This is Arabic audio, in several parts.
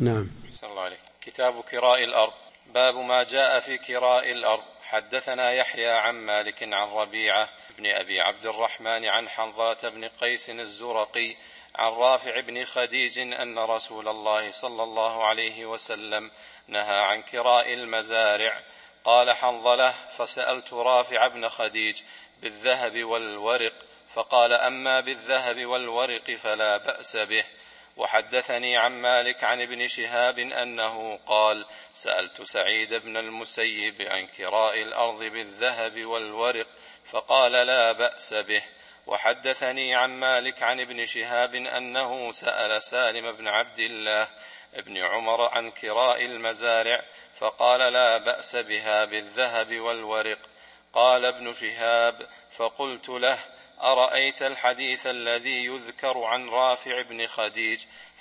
نعم. صلى الله عليه. كتاب كراء الأرض. باب ما جاء في كراء الأرض. حدثنا يحيى عن مالك عن ربيعة بن أبي عبد الرحمن عن حنظلة بن قيس الزرقي عن رافع بن خديج أن رسول الله صلى الله عليه وسلم نهى عن كراء المزارع. قال حنظلة: فسألت رافع بن خديج بالذهب والورق فقال: أما بالذهب والورق فلا بأس به. وحدثني عن مالك عن ابن شهاب أنه قال: سألت سعيد بن المسيب عن كراء الأرض بالذهب والورق فقال: لا بأس به. وحدثني عن مالك عن ابن شهاب أنه سأل سالم بن عبد الله ابن عمر عن كراء المزارع فقال: لا بأس بها بالذهب والورق. قال ابن شهاب: فقلت له: أرأيت الحديث الذي يذكر عن رافع بن خديج؟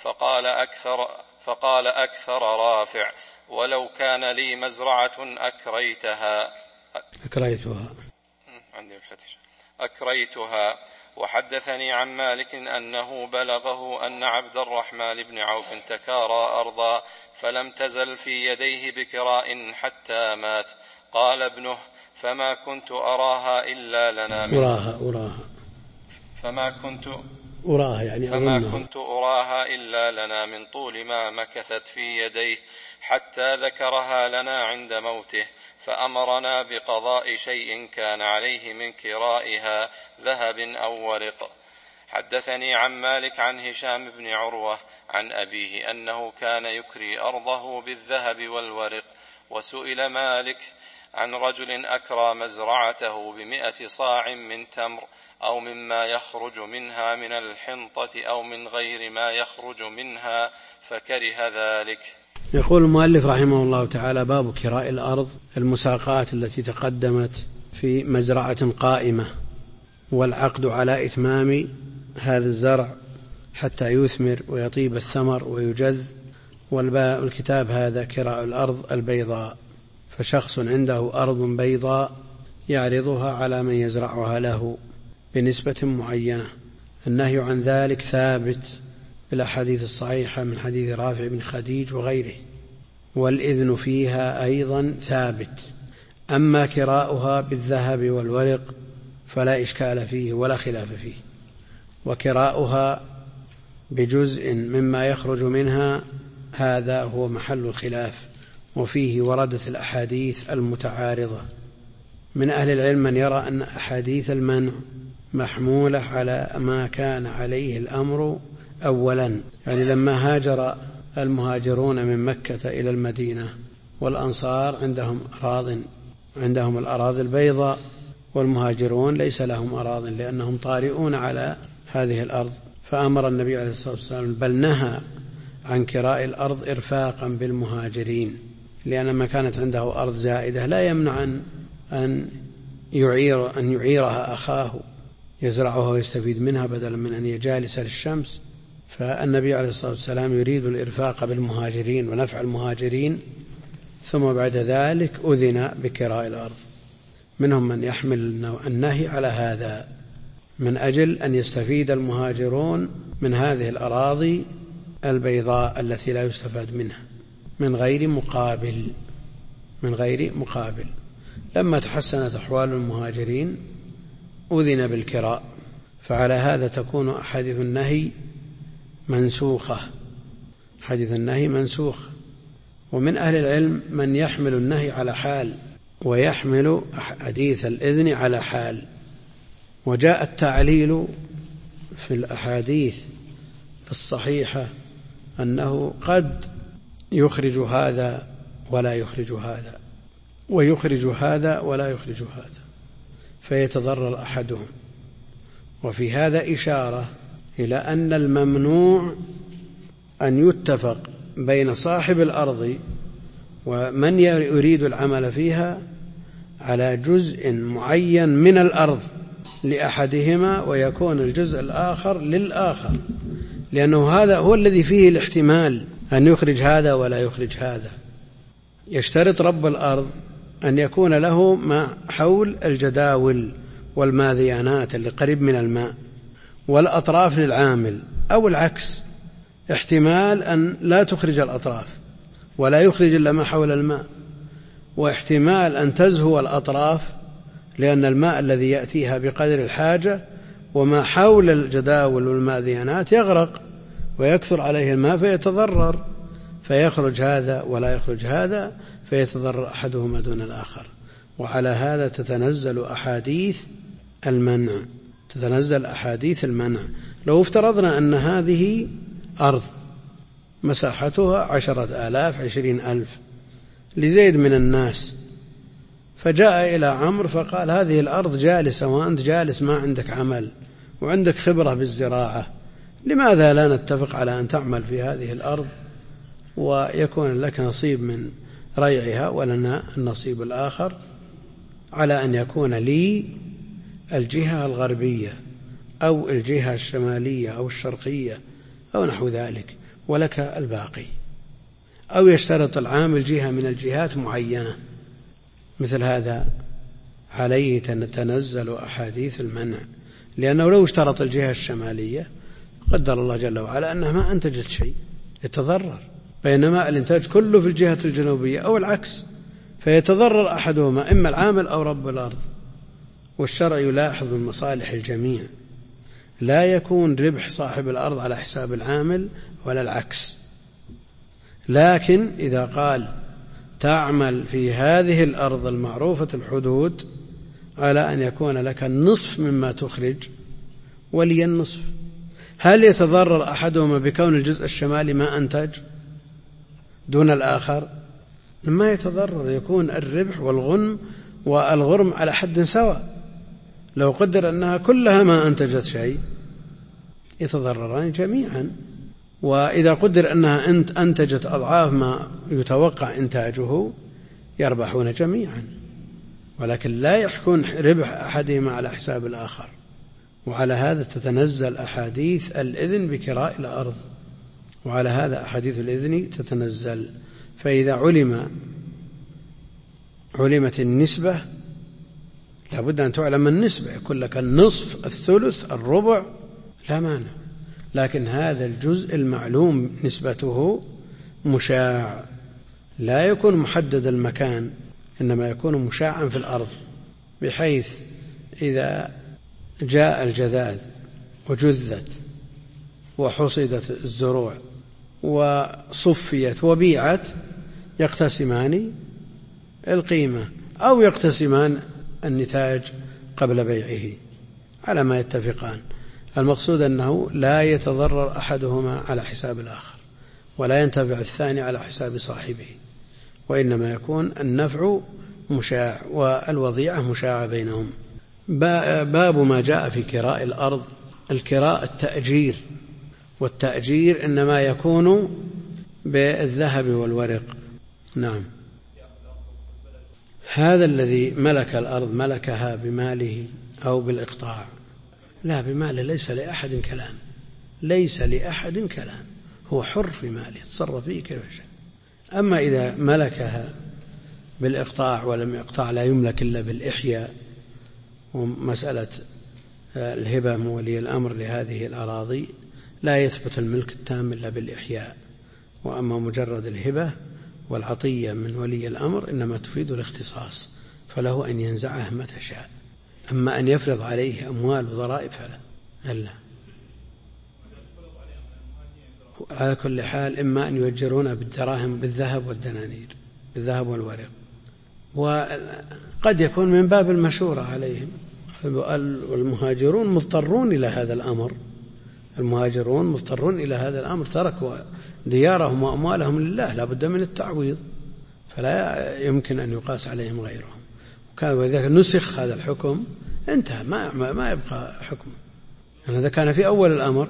فقال: أكثر رافع، ولو كان لي مزرعة أكريتها. وحدثني عن مالك أنه بلغه أن عبد الرحمن بن عوف تكارى أرضا فلم تزل في يديه بكراء حتى مات. قال ابنه: فما كنت أراها إلا لنا من طول ما مكثت في يديه حتى ذكرها لنا عند موته فأمرنا بقضاء شيء كان عليه من كرائها ذهب أو ورق. حدثني عن مالك عن هشام بن عروة عن أبيه أنه كان يكري أرضه بالذهب والورق. وسئل مالك عن رجل أكرى مزرعته 100 صاع من تمر أو مما يخرج منها من الحنطة أو من غير ما يخرج منها فكره ذلك. يقول المؤلف رحمه الله تعالى: باب كراء الأرض، المساقات التي تقدمت في مزرعة قائمة والعقد على إتمام هذا الزرع حتى يثمر ويطيب الثمر ويجذ. والكتاب هذا كراء الأرض البيضاء، فشخص عنده أرض بيضاء يعرضها على من يزرعها له بنسبة معينة. النهي عن ذلك ثابت بالأحاديث الصحيحة من حديث رافع بن خديج وغيره، والإذن فيها أيضا ثابت. أما كراؤها بالذهب والورق فلا إشكال فيه ولا خلاف فيه، وكراؤها بجزء مما يخرج منها هذا هو محل الخلاف، وفيه وردت الأحاديث المتعارضة. من أهل العلم من يرى أن أحاديث المنع محمولة على ما كان عليه الأمر أولا، يعني لما هاجر المهاجرون من مكة إلى المدينة والأنصار عندهم الأراضي البيضاء، والمهاجرون ليس لهم أراضي لأنهم طارئون على هذه الأرض، فأمر النبي عليه الصلاة والسلام بل نهى عن كراء الأرض إرفاقا بالمهاجرين، لأن ما كانت عنده أرض زائدة لا يمنع أن يعيرها أخاه يزرعها ويستفيد منها بدلا من أن يجالس للشمس. فالنبي عليه الصلاة والسلام يريد الإرفاق بالمهاجرين ونفع المهاجرين، ثم بعد ذلك أذن بكراء الأرض. منهم من يحمل النهي على هذا من أجل أن يستفيد المهاجرون من هذه الأراضي البيضاء التي لا يستفاد منها من غير مقابل. لما تحسنت أحوال المهاجرين أذن بالكراء، فعلى هذا تكون أحاديث النهي منسوخة. ومن أهل العلم من يحمل النهي على حال ويحمل حديث الإذن على حال، وجاء التعليل في الأحاديث الصحيحة أنه قد يخرج هذا ولا يخرج هذا، ويخرج هذا ولا يخرج هذا، فيتضرر أحدهم. وفي هذا إشارة إلى أن الممنوع أن يتفق بين صاحب الأرض ومن يريد العمل فيها على جزء معين من الأرض لأحدهما، ويكون الجزء الآخر للآخر، لأنه هذا هو الذي فيه الاحتمال أن يخرج هذا ولا يخرج هذا. يشترط رب الأرض أن يكون له ما حول الجداول والماذيانات اللي قريب من الماء والأطراف للعامل، أو العكس، احتمال أن لا تخرج الأطراف ولا يخرج إلا ما حول الماء، واحتمال أن تزهو الأطراف لأن الماء الذي يأتيها بقدر الحاجة وما حول الجداول والماذيانات يغرق ويكثر عليه الماء فيتضرر، فيخرج هذا ولا يخرج هذا فيتضرر أحدهما دون الآخر. وعلى هذا تتنزل أحاديث المنع. لو افترضنا أن هذه أرض مساحتها 10,000 20,000 لزيد من الناس، فجاء إلى عمرو فقال هذه الأرض جالسة وأنت جالس ما عندك عمل وعندك خبرة بالزراعة، لماذا لا نتفق على أن تعمل في هذه الأرض ويكون لك نصيب من ريعها ولنا النصيب الآخر، على أن يكون لي الجهة الغربية أو الجهة الشمالية أو الشرقية أو نحو ذلك ولك الباقي، أو يشترط العامل جهة من الجهات معينة. مثل هذا عليه تنزل أحاديث المنع، لأنه لو اشترط الجهة الشمالية قدر الله جل وعلا أنها ما أنتجت شيء يتضرر، بينما الإنتاج كله في الجهة الجنوبية أو العكس، فيتضرر أحدهما إما العامل أو رب الأرض. والشرع يلاحظ المصالح الجميع، لا يكون ربح صاحب الأرض على حساب العامل ولا العكس. لكن إذا قال تعمل في هذه الأرض المعروفة الحدود على أن يكون لك النصف مما تخرج ولي النصف، هل يتضرر أحدهما بكون الجزء الشمالي ما أنتج دون الآخر؟ ما يتضرر، يكون الربح والغرم على حد سواء. لو قدر أنها كلها ما أنتجت شيء يتضرران جميعا، وإذا قدر أنها أنتجت أضعاف ما يتوقع إنتاجه يربحون جميعا، ولكن لا يحكون ربح أحدهما على حساب الآخر. وعلى هذا تتنزل أحاديث الإذن بكراء الأرض، وعلى هذا أحاديث الإذن تتنزل. فإذا علمت النسبة لابد أن تعلم النسبة، يكون لك النصف الثلث الربع لا مانع، لكن هذا الجزء المعلوم نسبته مشاع، لا يكون محدد المكان، إنما يكون مشاعا في الأرض، بحيث إذا جاء الجذاذ وجذت وحصدت الزروع وصفيت وبيعت يقتسمان القيمة أو يقتسمان النتاج قبل بيعه على ما يتفقان. المقصود أنه لا يتضرر أحدهما على حساب الآخر ولا ينتفع الثاني على حساب صاحبه، وإنما يكون النفع مشاع والوضيعة مشاعة بينهم. باب ما جاء في كراء الأرض. الكراء التأجير، والتأجير إنما يكون بالذهب والورق. نعم، هذا الذي ملك الأرض ملكها بماله أو بالإقطاع، لا بماله، ليس لأحد كلام، هو حر في ماله يتصرف فيه كيف شاء. أما إذا ملكها بالإقطاع ولم يقطع لا يملك إلا بالإحياء، ومسألة الهبة من ولي الأمر لهذه الأراضي لا يثبت الملك التام إلا بالإحياء، وأما مجرد الهبة والعطية من ولي الأمر إنما تفيد الاختصاص، فله أن ينزعه متى شاء. أما أن يفرض عليه أموال وضرائب فلا. على كل حال إما أن يؤجرون بالدراهم بالذهب والدنانير، بالذهب والورق، وقد يكون من باب المشورة عليهم. والمهاجرون مضطرون إلى هذا الأمر، تركوا ديارهم وأموالهم لله، لا بد من التعويض، فلا يمكن أن يقاس عليهم غيرهم. وإذا نسخ هذا الحكم انتهى، ما يبقى حكم. يعني هذا كان في أول الأمر،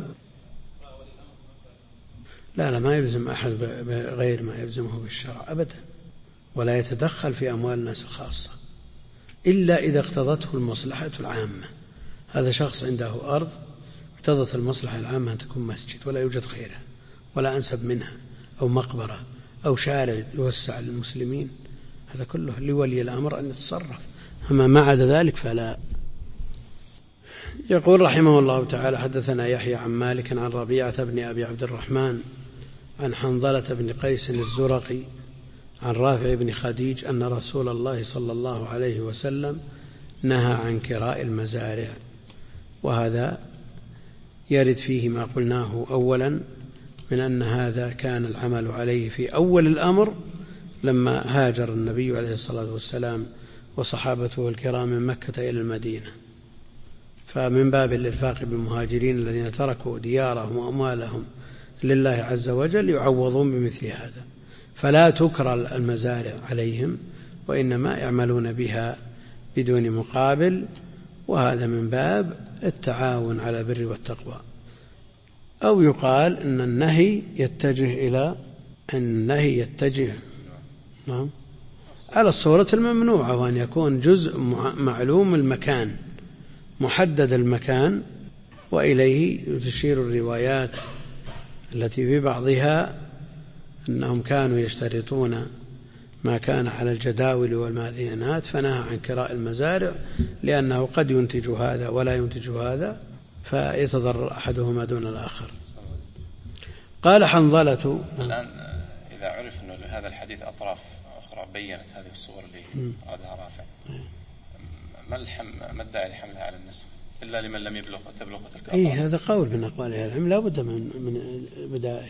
لا ما يلزم أحد بغير ما يلزمه بالشرع أبدا، ولا يتدخل في أموال الناس الخاصة إلا إذا اقتضته المصلحة العامة. هذا شخص عنده أرض اقتضت المصلحة العامة أن تكون مسجد ولا يوجد خيرها ولا أنسب منها، أو مقبرة أو شارع يوسع للمسلمين، هذا كله لولي الأمر أن يتصرف. أما ما عدا ذلك فلا. يقول رحمه الله تعالى: حدثنا يحيى عن مالك عن ربيعة بن أبي عبد الرحمن عن حنظلة بن قيس الزرقي عن رافع بن خديج أن رسول الله صلى الله عليه وسلم نهى عن كراء المزارع. وهذا يرد فيه ما قلناه أولا من أن هذا كان العمل عليه في أول الأمر لما هاجر النبي عليه الصلاة والسلام وصحابته الكرام من مكة إلى المدينة، فمن باب الإرفاق بالمهاجرين الذين تركوا ديارهم وأموالهم لله عز وجل يعوضون بمثل هذا، فلا تكرى المزارع عليهم وإنما يعملون بها بدون مقابل، وهذا من باب التعاون على البر والتقوى. أو يقال أن النهي يتجه نعم على الصورة الممنوعة، وأن يكون جزء معلوم المكان محدد المكان، وإليه تشير الروايات التي في بعضها أنهم كانوا يشترطون ما كان على الجداول والماذينات، فنهى عن كراء المزارع لأنه قد ينتج هذا ولا ينتج هذا فيتضرر أحدهما دون الآخر. قال حنظلة: الآن إذا عرف أن هذا الحديث أطراف أخرى بيّنت هذه الصور اللي أرادها رافع، ما الداعي لحملها على النسخ إلا لمن لم تبلغ تلك الأطراف؟ هذا قول من أقوال أهل العلم لا بد من بدائه،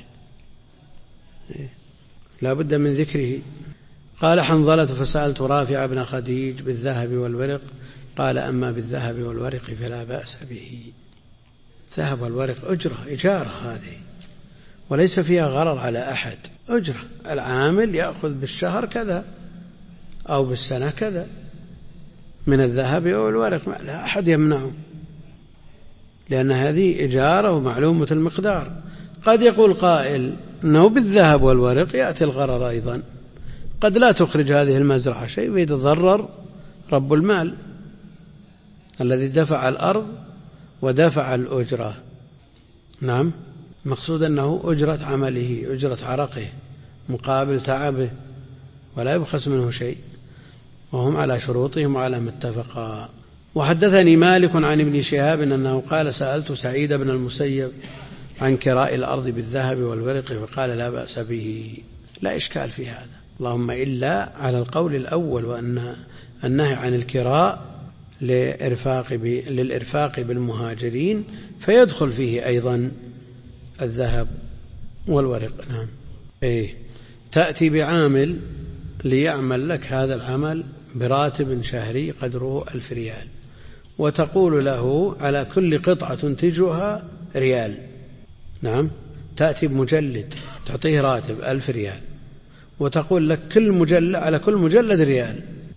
لا بد من ذكره. قال حنظلة: فسألت رافع بن خديج بالذهب والورق قال: أما بالذهب والورق فلا بأس به. الذهب والورق إجارة هذه، وليس فيها غرر على أحد، أجرة، العامل يأخذ بالشهر كذا أو بالسنة كذا من الذهب أو الورق، لا أحد يمنعه، لأن هذه إجارة ومعلومة المقدار. قد يقول قائل أنه بالذهب والورق يأتي الغرر أيضا، قد لا تخرج هذه المزرعة شيء ويتضرر رب المال الذي دفع الأرض ودفع الأجرة. نعم، مقصود أنه أجرة عمله، أجرة عرقه مقابل تعبه، ولا يبخس منه شيء، وهم على شروطهم وعلى ما اتفقا. وحدثني مالك عن ابن شهاب أنه قال: سألت سعيد بن المسيب عن كراء الأرض بالذهب والورق فقال: لا بأس به، لا إشكال في هذا، اللهم إلا على القول الأول، وأن النهي عن الكراء للإرفاق بالمهاجرين فيدخل فيه أيضا الذهب والورق. نعم، تأتي بعامل ليعمل لك هذا العمل براتب شهري قدره 1000 ريال، وتقول له على كل قطعة تنتجها ريال. نعم، تأتي بمجلد تعطيه راتب 1000 ريال، وتقول لك على كل مجلد ريال.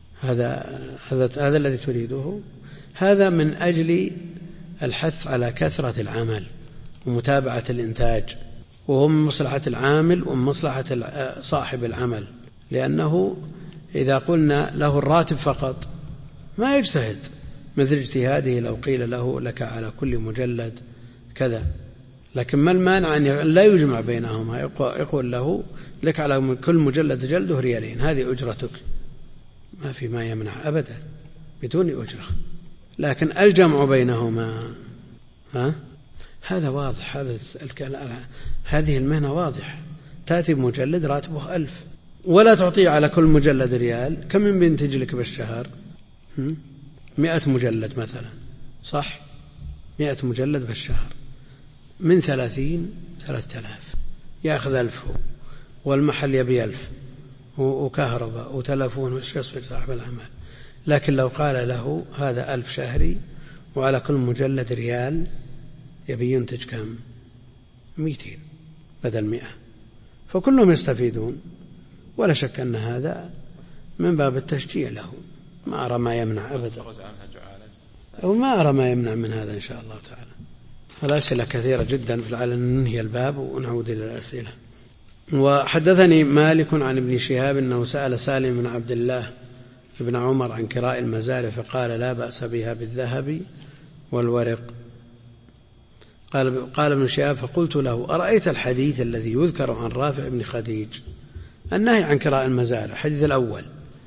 هذا الذي تريده، هذا من أجل الحث على كثرة العمل ومتابعة الإنتاج، وهو من مصلحة العامل ومن مصلحة صاحب العمل، لأنه إذا قلنا له الراتب فقط ما يجتهد مثل اجتهاده لو قيل له لك على كل مجلد كذا. لكن ما المانع أن لا يجمع بينهما، يقول له لك على كل مجلد جلده ريالين، هذه أجرتك، ما في ما يمنع أبدا بدون أجرة. لكن الجمع بينهما هذا واضح، هذه المهنة واضح، تأتي بمجلد راتبه 1000 ولا تعطيه على كل مجلد ريال. كم من بينتج لك بالشهر؟ 100 مجلد مثلا، صح؟ 100 مجلد بالشهر من 30 3000 يأخذ 1000، والمحل يبي 1000 وكهرباء وتلفون وش يصبر صاحب العمل. لكن لو قال له هذا 1000 شهري وعلى كل مجلد ريال، يبي ينتج كم؟ 200 بدل 100، فكلهم يستفيدون، ولا شك أن هذا من باب التشجيع له. ما أرى ما يمنع أبدا، أو ما أرى ما يمنع من هذا إن شاء الله تعالى. الأسئلة كثيرة جدا، فلعل ننهي الباب ونعود إلى الأسئلة. وحدثني مالك عن ابن شهاب أنه سأل سالم بن عبد الله بن عمر عن كراء المزارع فقال: لا بأس بها بالذهب والورق. قال ابن شهاب: فقلت له: أرأيت الحديث الذي يذكر عن رافع بن خديج النهي عن كراء المزارع، الحديث الأول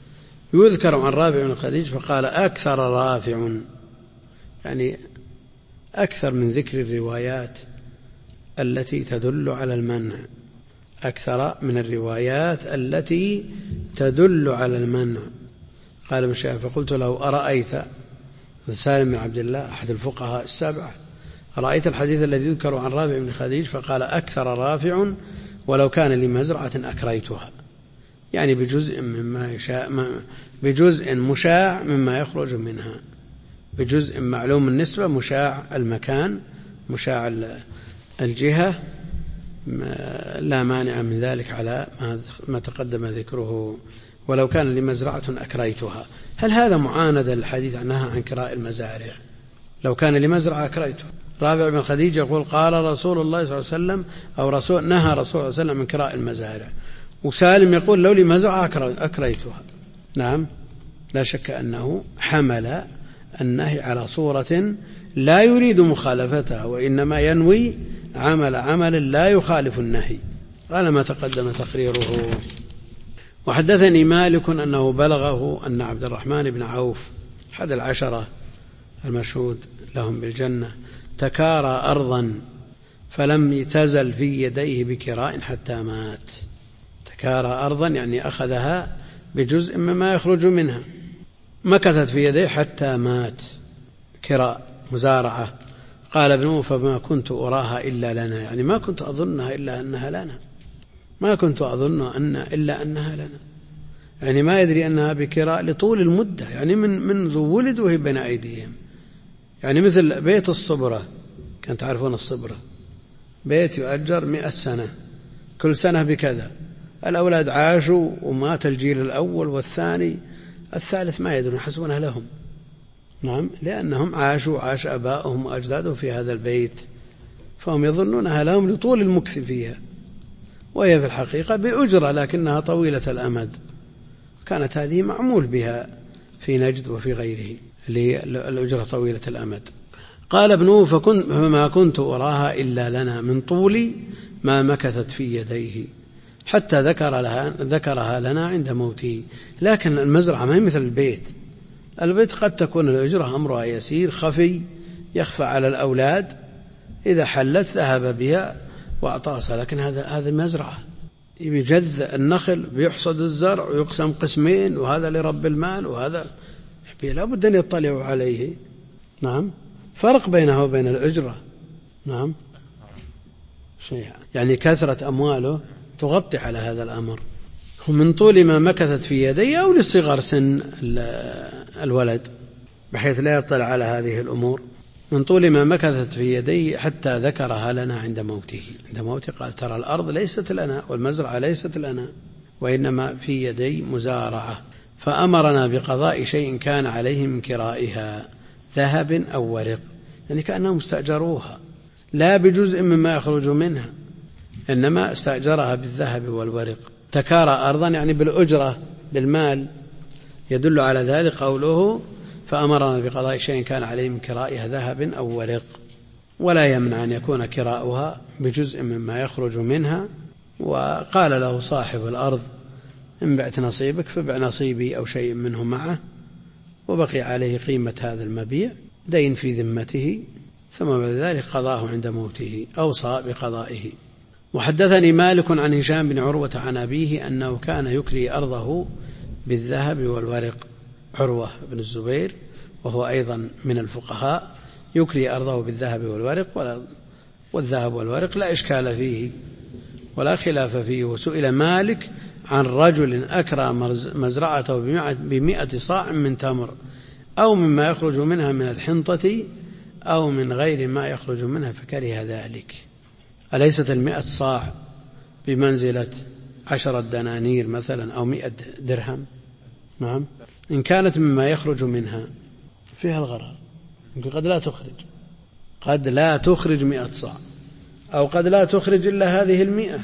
يذكر عن رافع بن خديج، فقال: أكثر رافع، يعني أكثر من ذكر الروايات التي تدل على المنع، أكثر من الروايات التي تدل على المنع. قال ابن شهاب فقلت له أرأيت، سالم بن عبد الله أحد الفقهاء السبعة، أرأيت الحديث الذي يذكر عن رافع بن خديج؟ فقال أكثر رافع ولو كان لمزرعة أكريتها، يعني بجزء مشاع مما يخرج منها، بجزء معلوم النسبة، مشاع المكان، مشاع الجهة، لا مانع من ذلك على ما تقدم ذكره. ولو كان لمزرعة أكريتها، هل هذا معاندة للحديث عنها عن كراء المزارع؟ لو كان لمزرعة أكريتها. رافع بن خديج يقول قال رسول الله صلى الله عليه وسلم أو نهى رسول الله صلى الله عليه وسلم من كراء المزارع، وسالم يقول لو لمزرعة أكريتها. نعم، لا شك أنه حمل النهي على صورة لا يريد مخالفتها، وإنما ينوي عمل لا يخالف النهي. قال ما تقدم تقريره. وحدثني مالك أنه بلغه أن عبد الرحمن بن عوف أحد العشرة المشهود لهم بالجنة تكارى أرضا فلم تزل في يديه بكراء حتى مات. تكارى أرضا يعني أخذها بجزء مما يخرج منها، مكثت في يديه حتى مات. كراء مزارعة. قال ابن فما كنت أراها إلا لنا، يعني ما كنت أظنها إلا أنها لنا، ما كنت أظن إلا أنها لنا، يعني ما يدري أنها بكراء لطول المدة، يعني منذ ولدوا بين أيديهم. يعني مثل بيت الصبرة، كانت تعرفون الصبرة، بيت يؤجر 100 سنة، كل سنة بكذا. الأولاد عاشوا ومات الجيل الأول والثاني، الثالث ما يدرون، يحسبونها لهم. نعم، لأنهم عاش أباؤهم وأجدادهم في هذا البيت، فهم يظنونها لهم لطول المكث فيها، وهي في الحقيقة بأجرة لكنها طويلة الأمد. كانت هذه معمول بها في نجد وفي غيره للأجرة طويلة الأمد. قال ابنه فما كنت أراها إلا لنا من طول ما مكثت في يديه حتى ذكرها لنا عند موته. لكن المزرعة ما هي مثل البيت. البيت قد تكون الأجرة أمرها يسير خفي يخفى على الأولاد، إذا حلت ذهب بها وأعطاسها. لكن هذا مزرعة بجذ النخل، بيحصد الزرع ويقسم قسمين، وهذا لرب المال وهذا لا بد أن يطلعوا عليه. نعم، فرق بينه وبين الأجرة. نعم، يعني كثرة أمواله تغطي على هذا الأمر. من طول ما مكثت في يديه أو لصغر سن الولد بحيث لا يطلع على هذه الأمور. من طول ما مكثت في يديه حتى ذكرها لنا عند موته. عند موته قال ترى الأرض ليست لنا والمزرعة ليست لنا، وإنما في يدي مزارعة، فأمرنا بقضاء شيء كان عليه من كرائها ذهب أو ورق، يعني كأنهم استأجروها لا بجزء مما يخرج منها، إنما استأجرها بالذهب والورق. تكارى أرضا يعني بالأجرة بالمال. يدل على ذلك قوله فأمرنا بقضاء شيء كان عليه من كرائها ذهب أو ورق، ولا يمنع أن يكون كراؤها بجزء مما يخرج منها. وقال له صاحب الأرض إن بعت نصيبك فبع نصيبي أو شيء منه معه، وبقي عليه قيمة هذا المبيع دين في ذمته، ثم بعد ذلك قضاه عند موته، أوصى بقضائه. وحدثني مالك عن هشام بن عروة عن أبيه أنه كان يكري أرضه بالذهب والورق. عروة بن الزبير وهو أيضا من الفقهاء يكري أرضه بالذهب والورق، والذهب والورق لا إشكال فيه ولا خلاف فيه. وسئل مالك عن رجل أكرى مزرعته 100 صاع من تمر أو مما يخرج منها من الحنطة أو من غير ما يخرج منها فكره ذلك. أليست 100 صاع بمنزلة 10 دنانير مثلا أو 100 درهم؟ نعم، إن كانت مما يخرج منها فيها الغرر، قد لا تخرج 100 صاع، أو قد لا تخرج إلا هذه 100،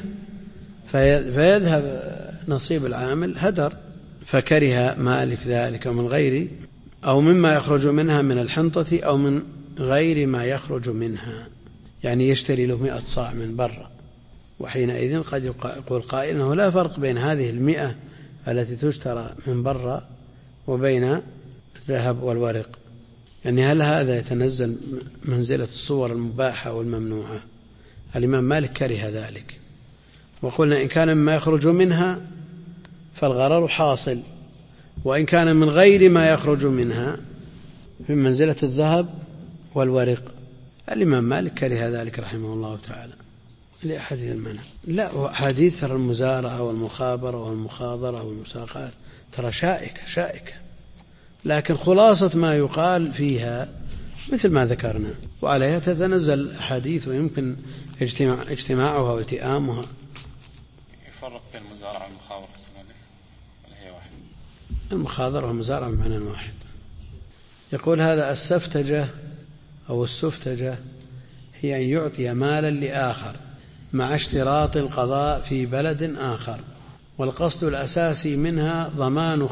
فيذهب نصيب العامل هدر. فكره مالك ذلك من غير أو مما يخرج منها من الحنطة أو من غير ما يخرج منها، يعني يشتري له 100 صاع من برا. وحينئذ قد يقول قائل أنه لا فرق بين هذه 100 التي تشترى من برا وبين الذهب والورق، يعني هل هذا يتنزل منزلة الصور المباحة والممنوعة؟ الإمام مالك كره ذلك، وقلنا إن كان مما يخرج منها فالغرر حاصل، وإن كان من غير ما يخرج منها في منزلة الذهب والورق. الإمام مالك كره ذلك رحمه الله تعالى لأحاديث المنع. لا، حديث المزارعة والمخابرة والمخاضرة والمساقات ترى شائكة، لكن خلاصة ما يقال فيها مثل ما ذكرنا، وعليها تتنزل الأحاديث ويمكن اجتماعها والتئامها. يفرق بين المزارعة والمخابرة ولا هي واحد؟ المخاضرة والمزارعة بمعنى واحد. يقول هذا السفتجة أو السفتجة هي أن يعطي مالا لآخر مع اشتراط القضاء في بلد آخر، والقصد الأساسي منها ضمان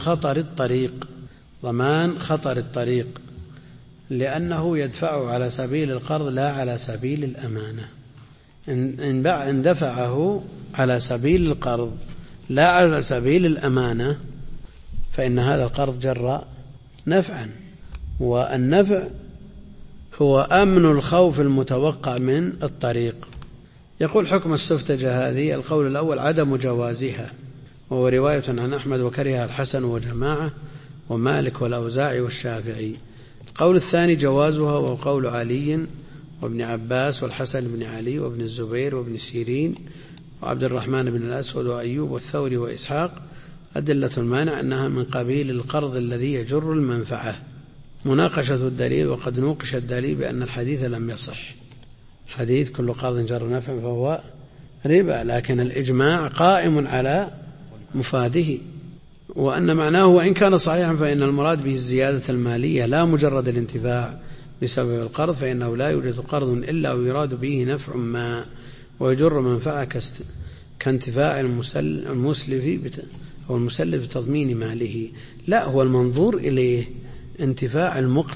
خطر الطريق، لأنه يدفعه على سبيل القرض لا على سبيل الأمانة. إن دفعه على سبيل القرض لا على سبيل الأمانة فإن هذا القرض جر نفعا، والنفع هو أمن الخوف المتوقع من الطريق. يقول حكم السفتجة هذه: القول الأول عدم جوازها، وهو رواية عن أحمد وكرهها الحسن وجماعة ومالك والأوزاعي والشافعي. القول الثاني جوازها، وهو قول علي وابن عباس والحسن بن علي وابن الزبير وابن سيرين وعبد الرحمن بن الأسود وأيوب والثوري وإسحاق. أدلة المانع أنها من قبيل القرض الذي يجر المنفعة. مناقشة الدليل: وقد نوقش الدليل بأن الحديث لم يصح. حديث كل قرض جر نفع فهو ربا، لكن الإجماع قائم على مفاده، وأن معناه وإن كان صحيحا فإن المراد به الزيادة المالية لا مجرد الانتفاع بسبب القرض، فإنه لا يوجد قرض إلا ويراد به نفع ما ويجر منفعة كانتفاع المسلف بتضمين ماله. لا، هو المنظور إليه انتفاع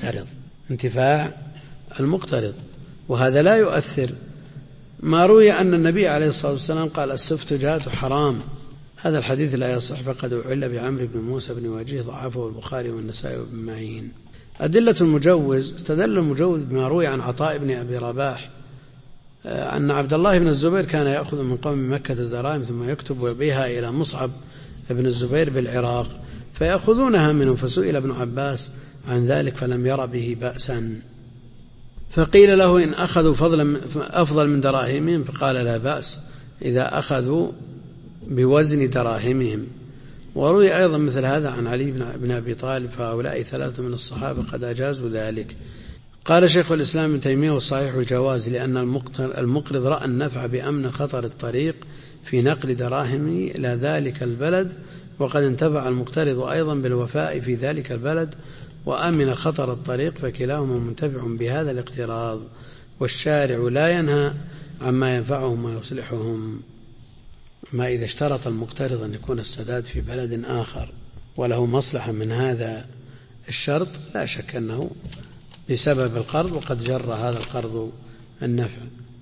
المقترض، وهذا لا يؤثر. ما روي أن النبي عليه الصلاة والسلام قال السفتجات حرام، هذا الحديث لا يصح، فقد أعل بعمرو بن موسى بن وجيه ضعفه البخاري والنسائي وابن معين. أدلة المجوز: استدل المجوز بما روي عن عطاء بن أبي رباح أن عبد الله بن الزبير كان يأخذ من قوم مكة الدراهم ثم يكتب بها إلى مصعب بن الزبير بالعراق فيأخذونها منه، فسئل ابن عباس عن ذلك فلم ير به بأسا، فقيل له إن أخذوا أفضل من دراهمهم، فقال لا بأس إذا أخذوا بوزن دراهمهم. وروي أيضا مثل هذا عن علي بن أبي طالب، فهؤلاء ثلاثة من الصحابة قد أجازوا ذلك. قال شيخ الإسلام ابن تيمية: والصحيح الجواز، لأن المقرض رأى النفع بأمن خطر الطريق في نقل دراهمه إلى ذلك البلد، وقد انتفع المقترض أيضا بالوفاء في ذلك البلد وأمن خطر الطريق، فكلاهما منتفع بهذا الاقتراض، والشارع لا ينهى عما ينفعهم ويصلحهم. ما إذا اشترط المقترض أن يكون السداد في بلد آخر وله مصلحة من هذا الشرط، لا شك أنه بسبب القرض، وقد جر هذا القرض النفع.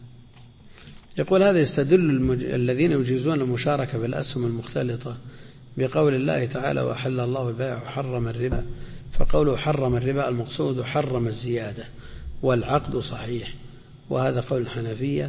يقول هذا يستدل الذين يجيزون المشاركة بالأسهم المختلطة بقول الله تعالى: وأحل الله البيع وحرم الربا، فقوله حرم الربا المقصود حرم الزيادة، والعقد صحيح، وهذا قول الحنفية.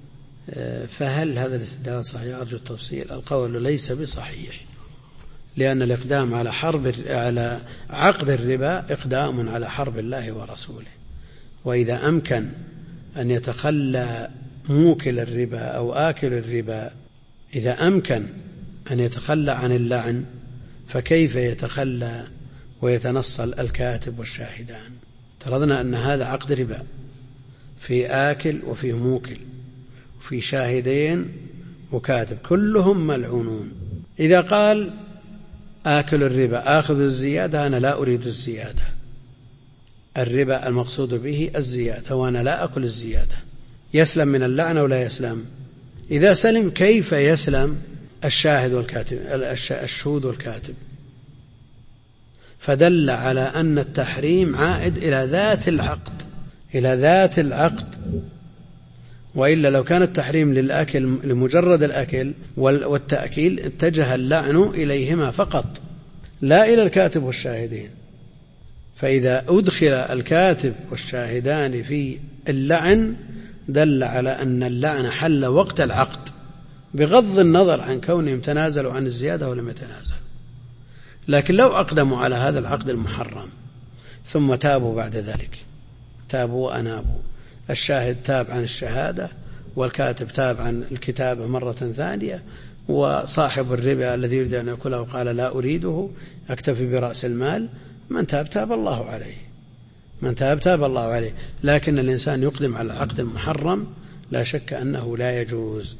فهل هذا الاستدلال صحيح؟ أرجو التفصيل. القول ليس بصحيح، لأن الإقدام على عقد الربا إقدام على حرب الله ورسوله، وإذا أمكن أن يتخلى موكل الربا أو آكل الربا، إذا أمكن أن يتخلى عن اللعن، فكيف يتخلى ويتنصل الكاتب والشاهدان؟ افترضنا أن هذا عقد ربا في آكل وفي موكل وفي شاهدين وكاتب كلهم ملعونون. إذا قال آكل الربا آخذ الزيادة، أنا لا أريد الزيادة، الربا المقصود به الزيادة وأنا لا أكل الزيادة، يسلم من اللعنة ولا يسلم؟ إذا سلم كيف يسلم الشاهد والكاتب الشهود والكاتب؟ فدل على أن التحريم عائد إلى ذات العقد، وإلا لو كان التحريم للأكل لمجرد الأكل والتأكيل اتجه اللعن إليهما فقط لا إلى الكاتب والشاهدين. فإذا أدخل الكاتب والشاهدان في اللعن دل على أن اللعن حل وقت العقد بغض النظر عن كونهم تنازلوا عن الزيادة ولم يتنازلوا. لكن لو أقدموا على هذا العقد المحرم ثم تابوا بعد ذلك، تابوا وأنابوا، الشاهد تاب عن الشهادة والكاتب تاب عن الكتابة مرة ثانية، وصاحب الربا الذي يريد أن يأكله قال لا أريده أكتفي برأس المال، من تاب تاب الله عليه، من تاب تاب الله عليه. لكن الإنسان يقدم على العقد المحرم لا شك أنه لا يجوز.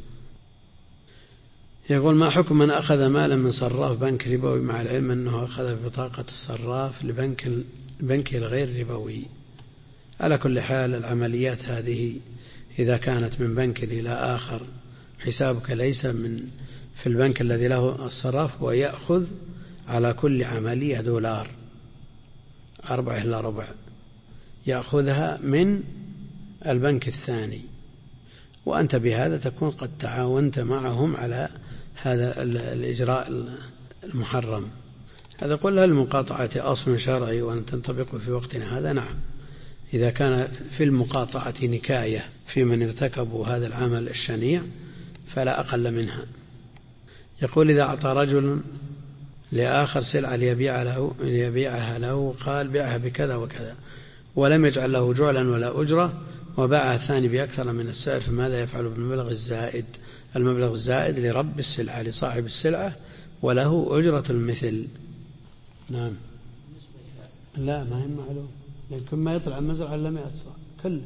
يقول ما حكم من أخذ مالا من صراف بنك ربوي مع العلم أنه أخذ بطاقة الصراف لبنك الغير ربوي؟ على كل حال العمليات هذه إذا كانت من بنك إلى آخر حسابك ليس في البنك الذي له الصراف، ويأخذ على كل عملية $4 إلى ربع يأخذها من البنك الثاني، وأنت بهذا تكون قد تعاونت معهم على هذا الإجراء المحرم. هذا قل المقاطعة أصل شرعي وأن تنطبق في وقتنا هذا؟ نعم، إذا كان في المقاطعة نكاية في من ارتكبوا هذا العمل الشنيع فلا أقل منها. يقول إذا أعطى رجل لآخر سلعة ليبيعها له قال بيعها بكذا وكذا ولم يجعل له جعلا ولا أجرة وباعها الثاني بأكثر من السعر، فماذا يفعل بالمبلغ الزائد؟ المبلغ الزائد لرب السلعة لصاحب السلعة وله أجرة المثل. نعم. لا ما هي معلوم، لكن ما يطلع المزرعة إلا 100 صاع كله،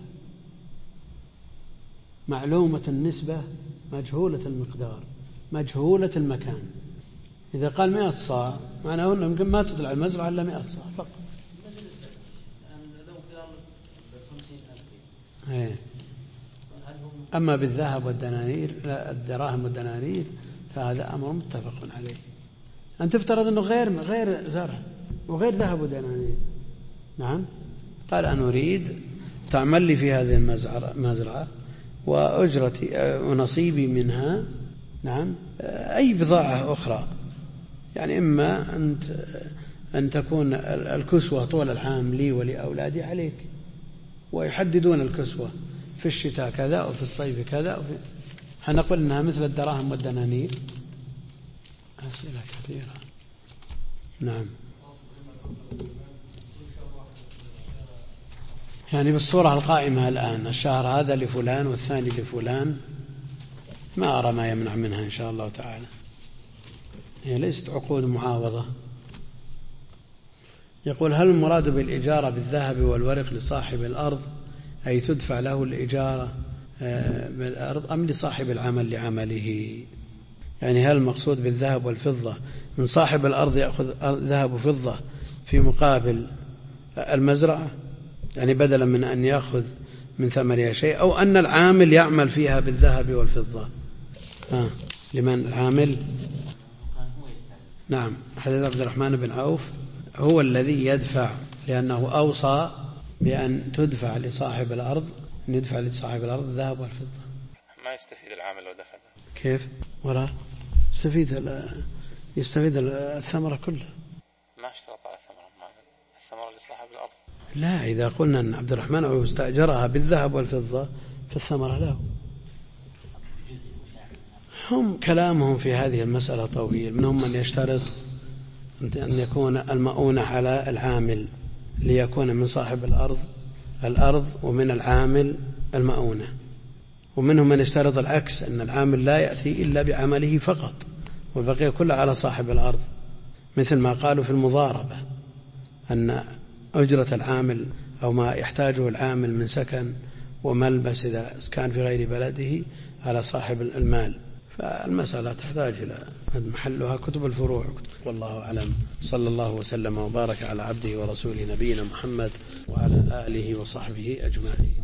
معلومة النسبة مجهولة المقدار مجهولة المكان. إذا قال 100 صاع معناه أنه يمكن ما تطلع المزرعة إلا 100 صاع فقط. أما بالذهب والدنانير لا الدراهم والدنانير فهذا أمر متفق عليه. أن تفترض أنه غير زرع وغير ذهب ودنانير. نعم. قال أنا أريد تعمل لي في هذه المزرعة وأجرتي ونصيبي منها. نعم. أي بضاعة أخرى، يعني إما أن تكون الكسوة طول العام لي ولأولادي عليك، ويحددون الكسوة في الشتاء كذا وفي الصيف كذا هنقول إنها مثل الدراهم والدنانير. أسئلة كثيرة. نعم. يعني بالصورة القائمة الآن الشهر هذا لفلان والثاني لفلان، ما أرى ما يمنع منها إن شاء الله تعالى. هي ليست عقود معاوضة. يقول هل المراد بالإجارة بالذهب والورق لصاحب الأرض أي تدفع له الإجارة بالأرض أم لصاحب العمل لعمله؟ يعني هل المقصود بالذهب والفضة من صاحب الأرض يأخذ ذهب وفضة في مقابل المزرعة، يعني بدلا من أن يأخذ من ثمرها شيء، أو أن العامل يعمل فيها بالذهب والفضة؟ لمن العامل؟ نعم. حديث عبد الرحمن بن عوف هو الذي يدفع، لأنه أوصى بأن تدفع لصاحب الأرض، أن يدفع لصاحب الأرض الذهب والفضة. ما يستفيد العامل لو دفع؟ كيف؟ ولا يستفيد الثمرة كلها. ما اشترط على الثمرة لصاحب الأرض. لا، إذا قلنا أن عبد الرحمن عوف استأجرها بالذهب والفضة فالثمرة له. هم كلامهم في هذه المسألة طويل، منهم من يشترط أن يكون المؤونة على العامل ليكون من صاحب الأرض ومن العامل المؤونة، ومنهم من يشترط العكس أن العامل لا يأتي إلا بعمله فقط والبقية كله على صاحب الأرض، مثل ما قالوا في المضاربة أن أجرة العامل أو ما يحتاجه العامل من سكن وملبس إذا كان في غير بلده على صاحب المال. فالمسألة تحتاج إلى محلها كتب الفروع. والله أعلم. صلى الله وسلم وبارك على عبده ورسوله نبينا محمد وعلى آله وصحبه أجمعين.